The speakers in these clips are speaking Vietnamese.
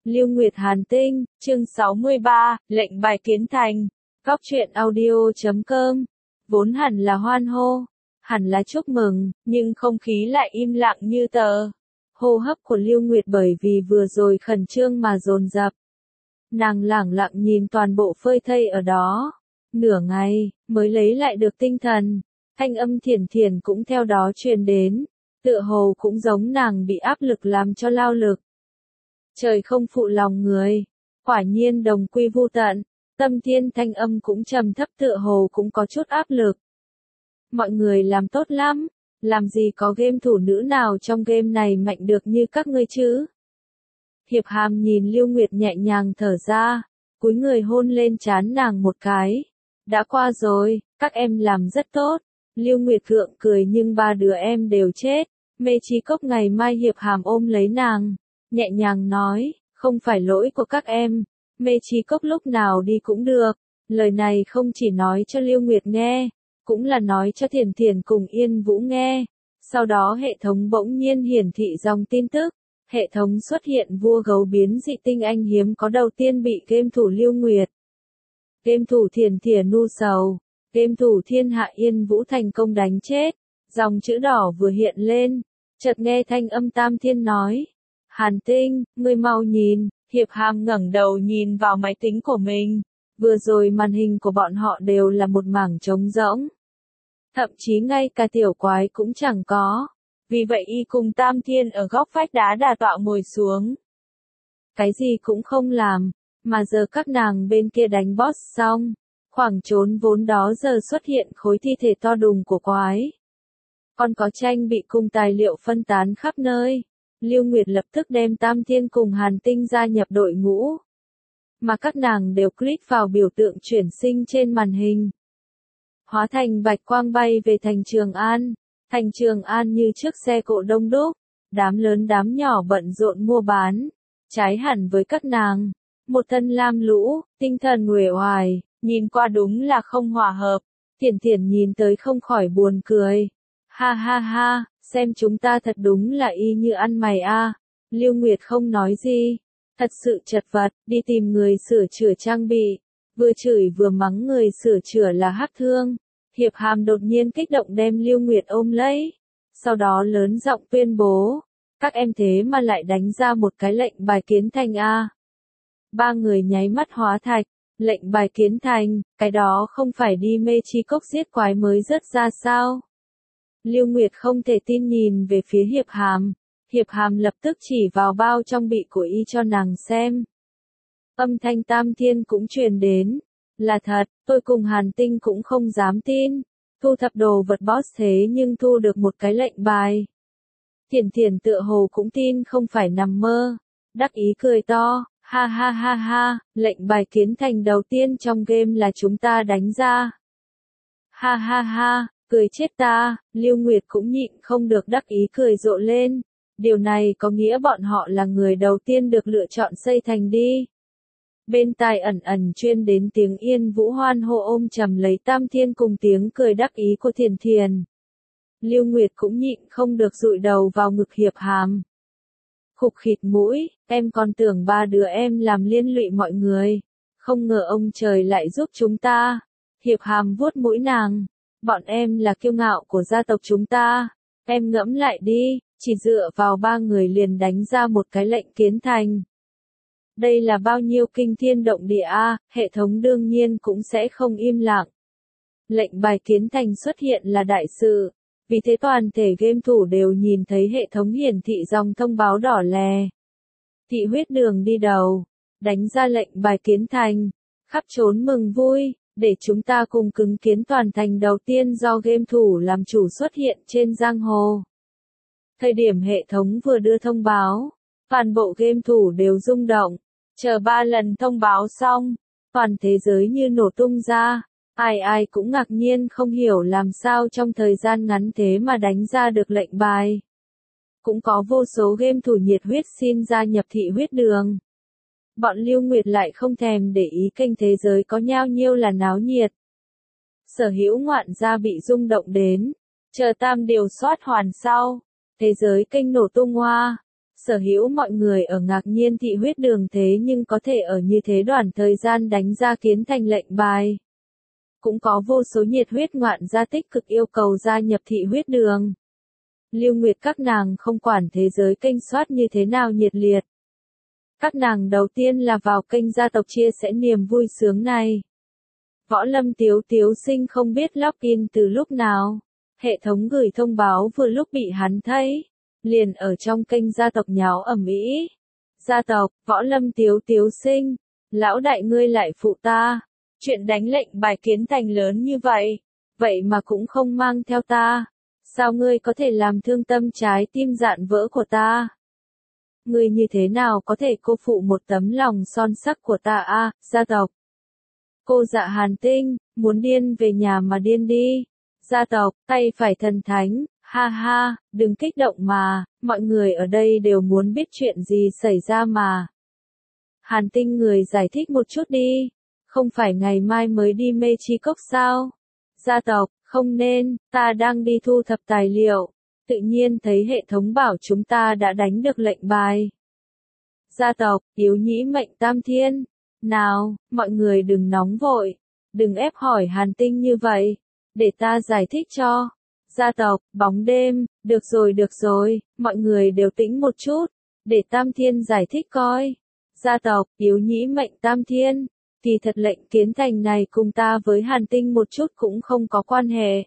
Lưu Nguyệt Hàn Tinh, chương 63, lệnh bài kiến thành. Góc truyện audio.com. Vốn hẳn là hoan hô, hẳn là chúc mừng, nhưng không khí lại im lặng như tờ. Hô hấp của Lưu Nguyệt bởi vì vừa rồi khẩn trương mà dồn dập. Nàng lẳng lặng nhìn toàn bộ phơi thây ở đó. Nửa ngày, mới lấy lại được tinh thần. Thanh âm thiển thiển cũng theo đó truyền đến. Tựa hồ cũng giống nàng bị áp lực làm cho lao lực. Trời không phụ lòng người. Quả nhiên đồng quy vu tận. Tâm Thiên thanh âm cũng trầm thấp tựa hồ cũng có chút áp lực. Mọi người làm tốt lắm. Làm gì có game thủ nữ nào trong game này mạnh được như các ngươi chứ? Hiệp Hàm nhìn Lưu Nguyệt nhẹ nhàng thở ra. Cúi người hôn lên trán nàng một cái. Đã qua rồi, các em làm rất tốt. Lưu Nguyệt gượng cười nhưng ba đứa em đều chết. Mê Chi Cốc ngày mai Hiệp Hàm ôm lấy nàng. Nhẹ nhàng nói, không phải lỗi của các em. Mê Chi Cốc lúc nào đi cũng được. Lời này không chỉ nói cho Lưu Nguyệt nghe, cũng là nói cho Thiển Thiển cùng Yên Vũ nghe. Sau đó hệ thống bỗng nhiên hiển thị dòng tin tức. Hệ thống xuất hiện vua gấu biến dị tinh anh hiếm có đầu tiên bị game thủ Lưu Nguyệt. Game thủ Thiển Thiển nu sầu. Game thủ thiên hạ Yên Vũ thành công đánh chết. Dòng chữ đỏ vừa hiện lên. Chợt nghe thanh âm Tam Thiên nói. Hàn Tinh, ngươi mau nhìn. Hiệp Hàm ngẩng đầu nhìn vào máy tính của mình. Vừa rồi màn hình của bọn họ đều là một mảng trống rỗng. Thậm chí ngay cả tiểu quái cũng chẳng có. Vì vậy y cùng Tam Thiên ở góc vách đá đà tọa ngồi xuống. Cái gì cũng không làm. Mà giờ các nàng bên kia đánh boss xong. Khoảng trốn vốn đó giờ xuất hiện khối thi thể to đùng của quái. Còn có tranh bị cung tài liệu phân tán khắp nơi. Lưu Nguyệt lập tức đem Tam Thiên cùng Hàn Tinh gia nhập đội ngũ. Mà các nàng đều click vào biểu tượng chuyển sinh trên màn hình. Hóa thành bạch quang bay về thành Trường An. Thành Trường An như chiếc xe cộ đông đúc. Đám lớn đám nhỏ bận rộn mua bán. Trái hẳn với các nàng. Một thân lam lũ, tinh thần uể oải, nhìn qua đúng là không hòa hợp. Thiển Thiển nhìn tới không khỏi buồn cười. Ha ha ha, xem chúng ta thật đúng là y như ăn mày a. Lưu Nguyệt không nói gì. Thật sự chật vật, đi tìm người sửa chữa trang bị. Vừa chửi vừa mắng người sửa chữa là Hắc Thương. Hiệp Hàm đột nhiên kích động đem Lưu Nguyệt ôm lấy. Sau đó lớn giọng tuyên bố. Các em thế mà lại đánh ra một cái lệnh bài kiến thành a. Ba người nháy mắt hóa thạch. Lệnh bài kiến thành, cái đó không phải đi Mê Chi Cốc giết quái mới rớt ra sao? Lưu Nguyệt không thể tin nhìn về phía Hiệp Hàm. Hiệp Hàm lập tức chỉ vào bao trang bị của y cho nàng xem. Âm thanh Tam Thiên cũng truyền đến. Là thật, tôi cùng Hàn Tinh cũng không dám tin. Thu thập đồ vật boss thế nhưng thu được một cái lệnh bài. Thiển Thiển tựa hồ cũng tin không phải nằm mơ. Đắc ý cười to. Ha ha ha ha, lệnh bài kiến thành đầu tiên trong game là chúng ta đánh ra. Ha ha ha, cười chết ta, Lưu Nguyệt cũng nhịn không được đắc ý cười rộ lên. Điều này có nghĩa bọn họ là người đầu tiên được lựa chọn xây thành đi. Bên tai ẩn ẩn truyền đến tiếng Yên Vũ hoan hô ôm chầm lấy Tam Thiên cùng tiếng cười đắc ý của Thiển Thiển. Lưu Nguyệt cũng nhịn không được dụi đầu vào ngực Hiệp Hàm. Khục khịt mũi, em còn tưởng ba đứa em làm liên lụy mọi người. Không ngờ ông trời lại giúp chúng ta. Hiệp Hàm vuốt mũi nàng. Bọn em là kiêu ngạo của gia tộc chúng ta. Em ngẫm lại đi, chỉ dựa vào ba người liền đánh ra một cái lệnh kiến thành. Đây là bao nhiêu kinh thiên động địa a, hệ thống đương nhiên cũng sẽ không im lặng. Lệnh bài kiến thành xuất hiện là đại sự. Vì thế toàn thể game thủ đều nhìn thấy hệ thống hiển thị dòng thông báo đỏ lè. Thị huyết đường đi đầu. Đánh ra lệnh bài kiến thành. Khắp trốn mừng vui. Để chúng ta cùng cứng kiến toàn thành đầu tiên do game thủ làm chủ xuất hiện trên giang hồ. Thời điểm hệ thống vừa đưa thông báo. Toàn bộ game thủ đều rung động. Chờ 3 lần thông báo xong. Toàn thế giới như nổ tung ra. Ai cũng ngạc nhiên không hiểu làm sao trong thời gian ngắn thế mà đánh ra được lệnh bài. Cũng có vô số game thủ nhiệt huyết xin gia nhập thị huyết đường. Bọn Lưu Nguyệt lại không thèm để ý kênh thế giới có nhao nhiêu là náo nhiệt. Sở hữu ngoạn gia bị rung động đến. Chờ tam điều soát hoàn sau. Thế giới kênh nổ tung hoa. Sở hữu mọi người ở ngạc nhiên thị huyết đường thế nhưng có thể ở như thế đoạn thời gian đánh ra Kiến Thành lệnh bài. Cũng có vô số nhiệt huyết ngoạn gia tích cực yêu cầu gia nhập thị huyết đường. Lưu Nguyệt các nàng không quản thế giới kênh soát như thế nào nhiệt liệt. Các nàng đầu tiên là vào kênh gia tộc chia sẻ niềm vui sướng này. Võ Lâm Tiếu Tiếu Sinh không biết login từ lúc nào. Hệ thống gửi thông báo vừa lúc bị hắn thấy. Liền ở trong kênh gia tộc nháo ầm ĩ. Gia tộc, Võ Lâm Tiếu Tiếu Sinh. Lão đại ngươi lại phụ ta. Chuyện đánh lệnh bài Kiến Thành lớn như vậy. Vậy mà cũng không mang theo ta. Sao ngươi có thể làm thương tâm trái tim dạn vỡ của ta? Ngươi như thế nào có thể cô phụ một tấm lòng son sắc của ta a, gia tộc? Cô Dạ Hàn Tinh, muốn điên về nhà mà điên đi. Gia tộc, tay phải thần thánh, ha ha, đừng kích động mà, mọi người ở đây đều muốn biết chuyện gì xảy ra mà. Hàn Tinh người giải thích một chút đi, không phải ngày mai mới đi Mê Chi Cốc sao? Gia tộc, không nên, ta đang đi thu thập tài liệu, tự nhiên thấy hệ thống bảo chúng ta đã đánh được lệnh bài. Gia tộc, yếu nhĩ mệnh tam thiên. Nào, mọi người đừng nóng vội, đừng ép hỏi Hàn Tinh như vậy, để ta giải thích cho. Gia tộc, bóng đêm, được rồi, mọi người đều tĩnh một chút, để Tam Thiên giải thích coi. Gia tộc, yếu nhĩ mệnh Tam Thiên, kỳ thật lệnh Kiến Thành này cùng ta với Hàn Tinh một chút cũng không có quan hệ.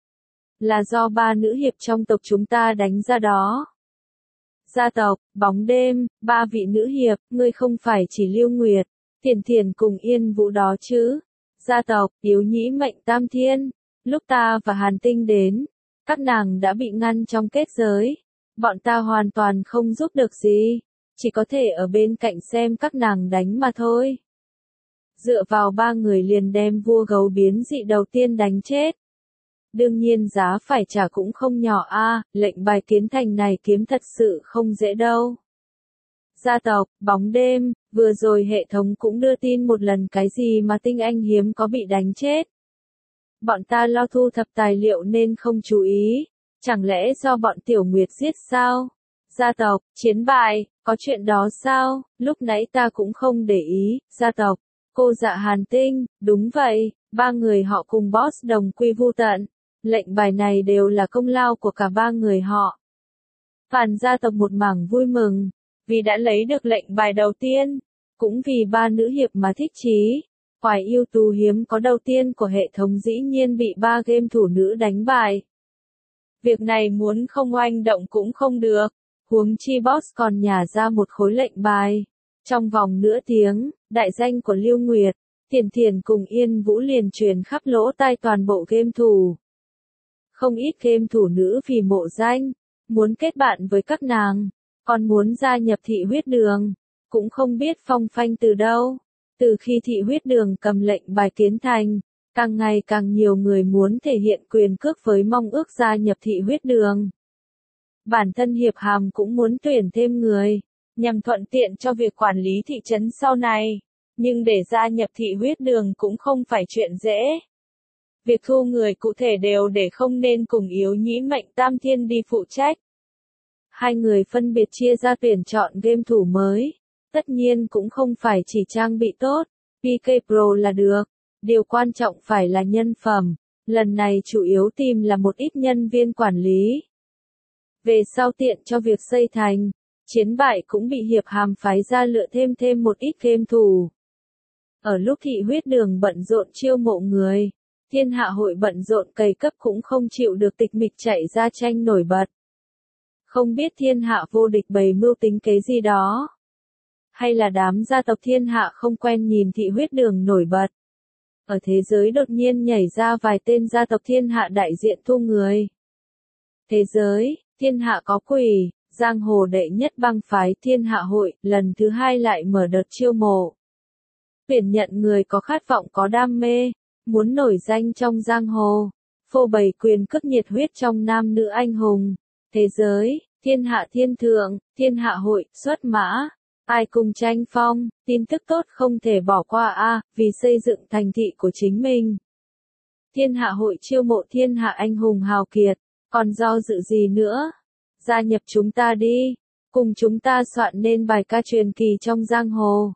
Là do ba nữ hiệp trong tộc chúng ta đánh ra đó. Gia tộc, bóng đêm, ba vị nữ hiệp, ngươi không phải chỉ Lưu Nguyệt, Thiền Thiền cùng Yên Vũ đó chứ. Gia tộc, yếu nhĩ mệnh Tam Thiên, lúc ta và Hàn Tinh đến, các nàng đã bị ngăn trong kết giới. Bọn ta hoàn toàn không giúp được gì, chỉ có thể ở bên cạnh xem các nàng đánh mà thôi. Dựa vào ba người liền đem vua gấu biến dị đầu tiên đánh chết. Đương nhiên giá phải trả cũng không nhỏ a, lệnh bài Kiến Thành này kiếm thật sự không dễ đâu. Gia tộc, bóng đêm, vừa rồi hệ thống cũng đưa tin một lần cái gì mà tinh anh hiếm có bị đánh chết. Bọn ta lo thu thập tài liệu nên không chú ý, chẳng lẽ do bọn Tiểu Nguyệt giết sao? Gia tộc, chiến bại, có chuyện đó sao? Lúc nãy ta cũng không để ý. Gia tộc, cô Dạ Hàn Tinh, đúng vậy, ba người họ cùng boss đồng quy vu tận. Lệnh bài này đều là công lao của cả ba người họ. Phàn gia tộc một mảng vui mừng, vì đã lấy được lệnh bài đầu tiên, cũng vì ba nữ hiệp mà thích chí. Quái yêu tú hiếm có đầu tiên của hệ thống dĩ nhiên bị ba game thủ nữ đánh bại. Việc này muốn không oanh động cũng không được, huống chi boss còn nhả ra một khối lệnh bài. Trong vòng nửa tiếng, đại danh của Lưu Nguyệt, Thiền Thiền cùng Yên Vũ liền truyền khắp lỗ tai toàn bộ game thủ. Không ít game thủ nữ vì mộ danh, muốn kết bạn với các nàng, còn muốn gia nhập thị huyết đường, cũng không biết phong phanh từ đâu. Từ khi thị huyết đường cầm lệnh bài Kiến Thành, càng ngày càng nhiều người muốn thể hiện quyền cước với mong ước gia nhập thị huyết đường. Bản thân Hiệp Hàm cũng muốn tuyển thêm người, nhằm thuận tiện cho việc quản lý thị trấn sau này, nhưng để gia nhập thị huyết đường cũng không phải chuyện dễ. Việc thu người cụ thể đều để không nên cùng yếu nhĩ mệnh Tam Thiên đi phụ trách. Hai người phân biệt chia ra tuyển chọn game thủ mới. Tất nhiên cũng không phải chỉ trang bị tốt, PK Pro là được. Điều quan trọng phải là nhân phẩm. Lần này chủ yếu tìm là một ít nhân viên quản lý. Về sau tiện cho việc xây thành, chiến bại cũng bị Hiệp Hàm phái ra lựa thêm một ít game thủ. Ở lúc thị huyết đường bận rộn chiêu mộ người, Thiên Hạ hội bận rộn cày cấp cũng không chịu được tịch mịch chạy ra tranh nổi bật. Không biết Thiên Hạ vô địch bày mưu tính kế gì đó. Hay là đám gia tộc Thiên Hạ không quen nhìn thị huyết đường nổi bật. Ở thế giới đột nhiên nhảy ra vài tên gia tộc Thiên Hạ đại diện thu người. Thế giới, Thiên Hạ có quỷ, giang hồ đệ nhất bang phái Thiên Hạ hội, lần thứ hai lại mở đợt chiêu mộ. Tuyển nhận người có khát vọng có đam mê, muốn nổi danh trong giang hồ, phô bày quyền cước nhiệt huyết trong nam nữ anh hùng. Thế giới, Thiên Hạ thiên thượng, Thiên Hạ hội, xuất mã. Ai cùng tranh phong, tin tức tốt không thể bỏ qua a, vì xây dựng thành thị của chính mình. Thiên Hạ hội chiêu mộ Thiên Hạ anh hùng hào kiệt, còn do dự gì nữa? Gia nhập chúng ta đi. cùng chúng ta soạn nên bài ca truyền kỳ trong giang hồ.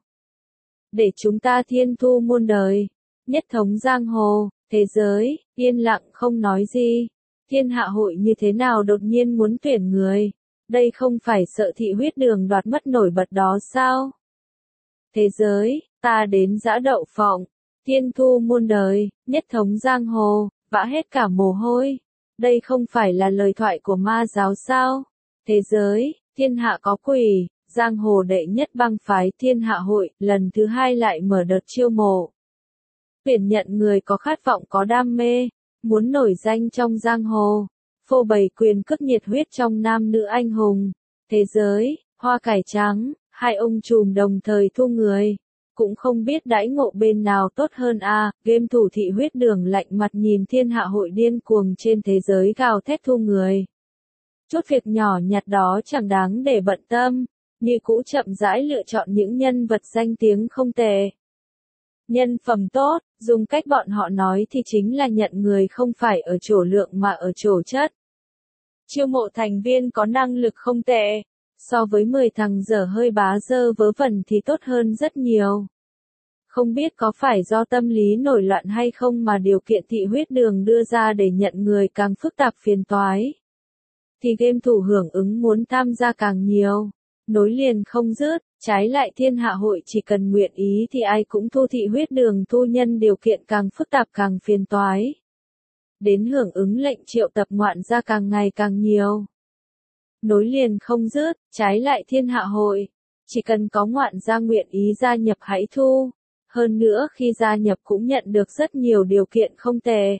Để chúng ta thiên thu muôn đời, nhất thống giang hồ, thế giới, yên lặng không nói gì. Thiên hạ hội như thế nào đột nhiên muốn tuyển người? Đây không phải sợ thị huyết đường đoạt mất nổi bật đó sao? Thế giới, ta đến giã đậu phộng, thiên thu muôn đời, nhất thống giang hồ, vã hết cả mồ hôi. Đây không phải là lời thoại của ma giáo sao? Thế giới, thiên hạ có quỷ, giang hồ đệ nhất bang phái thiên hạ hội, lần thứ 2 lại mở đợt chiêu mộ. Tuyển nhận người có khát vọng có đam mê, muốn nổi danh trong giang hồ, phô bày quyền cước nhiệt huyết trong nam nữ anh hùng. Thế giới, hoa cải trắng, 2 ông trùm đồng thời thu người. Cũng không biết đãi ngộ bên nào tốt hơn a. Game thủ thị huyết đường lạnh mặt nhìn thiên hạ hội điên cuồng trên thế giới gào thét thu người. Chút việc nhỏ nhặt đó chẳng đáng để bận tâm, như cũ chậm rãi lựa chọn những nhân vật danh tiếng không tệ. Nhân phẩm tốt, dùng cách bọn họ nói thì chính là nhận người không phải ở chỗ lượng mà ở chỗ chất. Chiêu mộ thành viên có năng lực không tệ, so với 10 thằng dở hơi bá dơ vớ vẩn thì tốt hơn rất nhiều. Không biết có phải do tâm lý nổi loạn hay không mà điều kiện thị huyết đường đưa ra để nhận người càng phức tạp phiền toái. Thì game thủ hưởng ứng muốn tham gia càng nhiều, nối liền không dứt, trái lại thiên hạ hội chỉ cần nguyện ý thì ai cũng thu thị huyết đường thu nhân điều kiện càng phức tạp càng phiền toái. Đến hưởng ứng lệnh triệu tập ngoạn gia càng ngày càng nhiều. Nối liền không dứt, trái lại thiên hạ hội, chỉ cần có ngoạn gia nguyện ý gia nhập hãy thu. Hơn nữa khi gia nhập cũng nhận được rất nhiều điều kiện không tệ.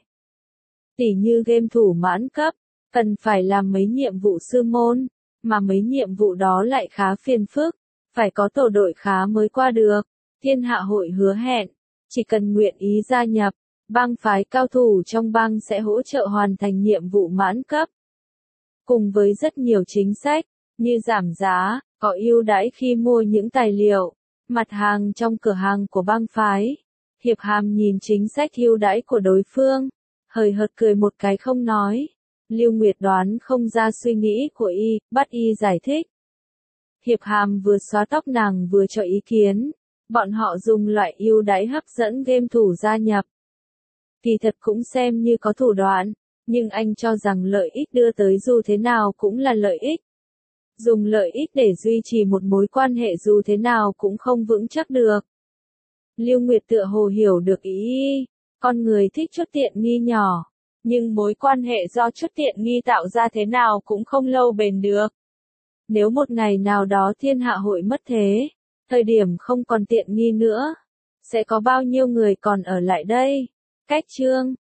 Tỉ như game thủ mãn cấp, cần phải làm mấy nhiệm vụ sư môn, mà mấy nhiệm vụ đó lại khá phiền phức, phải có tổ đội khá mới qua được. Thiên hạ hội hứa hẹn, chỉ cần nguyện ý gia nhập, bang phái cao thủ trong bang sẽ hỗ trợ hoàn thành nhiệm vụ mãn cấp. Cùng với rất nhiều chính sách, như giảm giá, có ưu đãi khi mua những tài liệu, mặt hàng trong cửa hàng của bang phái. Hiệp Hàm nhìn chính sách ưu đãi của đối phương, hời hợt cười một cái không nói. Lưu Nguyệt đoán không ra suy nghĩ của y, bắt y giải thích. Hiệp Hàm vừa xóa tóc nàng vừa cho ý kiến, bọn họ dùng loại ưu đãi hấp dẫn game thủ gia nhập. Kỳ thật cũng xem như có thủ đoạn, nhưng anh cho rằng lợi ích đưa tới dù thế nào cũng là lợi ích. Dùng lợi ích để duy trì một mối quan hệ dù thế nào cũng không vững chắc được. Lưu Nguyệt tựa hồ hiểu được ý, con người thích chút tiện nghi nhỏ, nhưng mối quan hệ do chút tiện nghi tạo ra thế nào cũng không lâu bền được. Nếu một ngày nào đó thiên hạ hội mất thế, thời điểm không còn tiện nghi nữa, sẽ có bao nhiêu người còn ở lại đây? Cách chương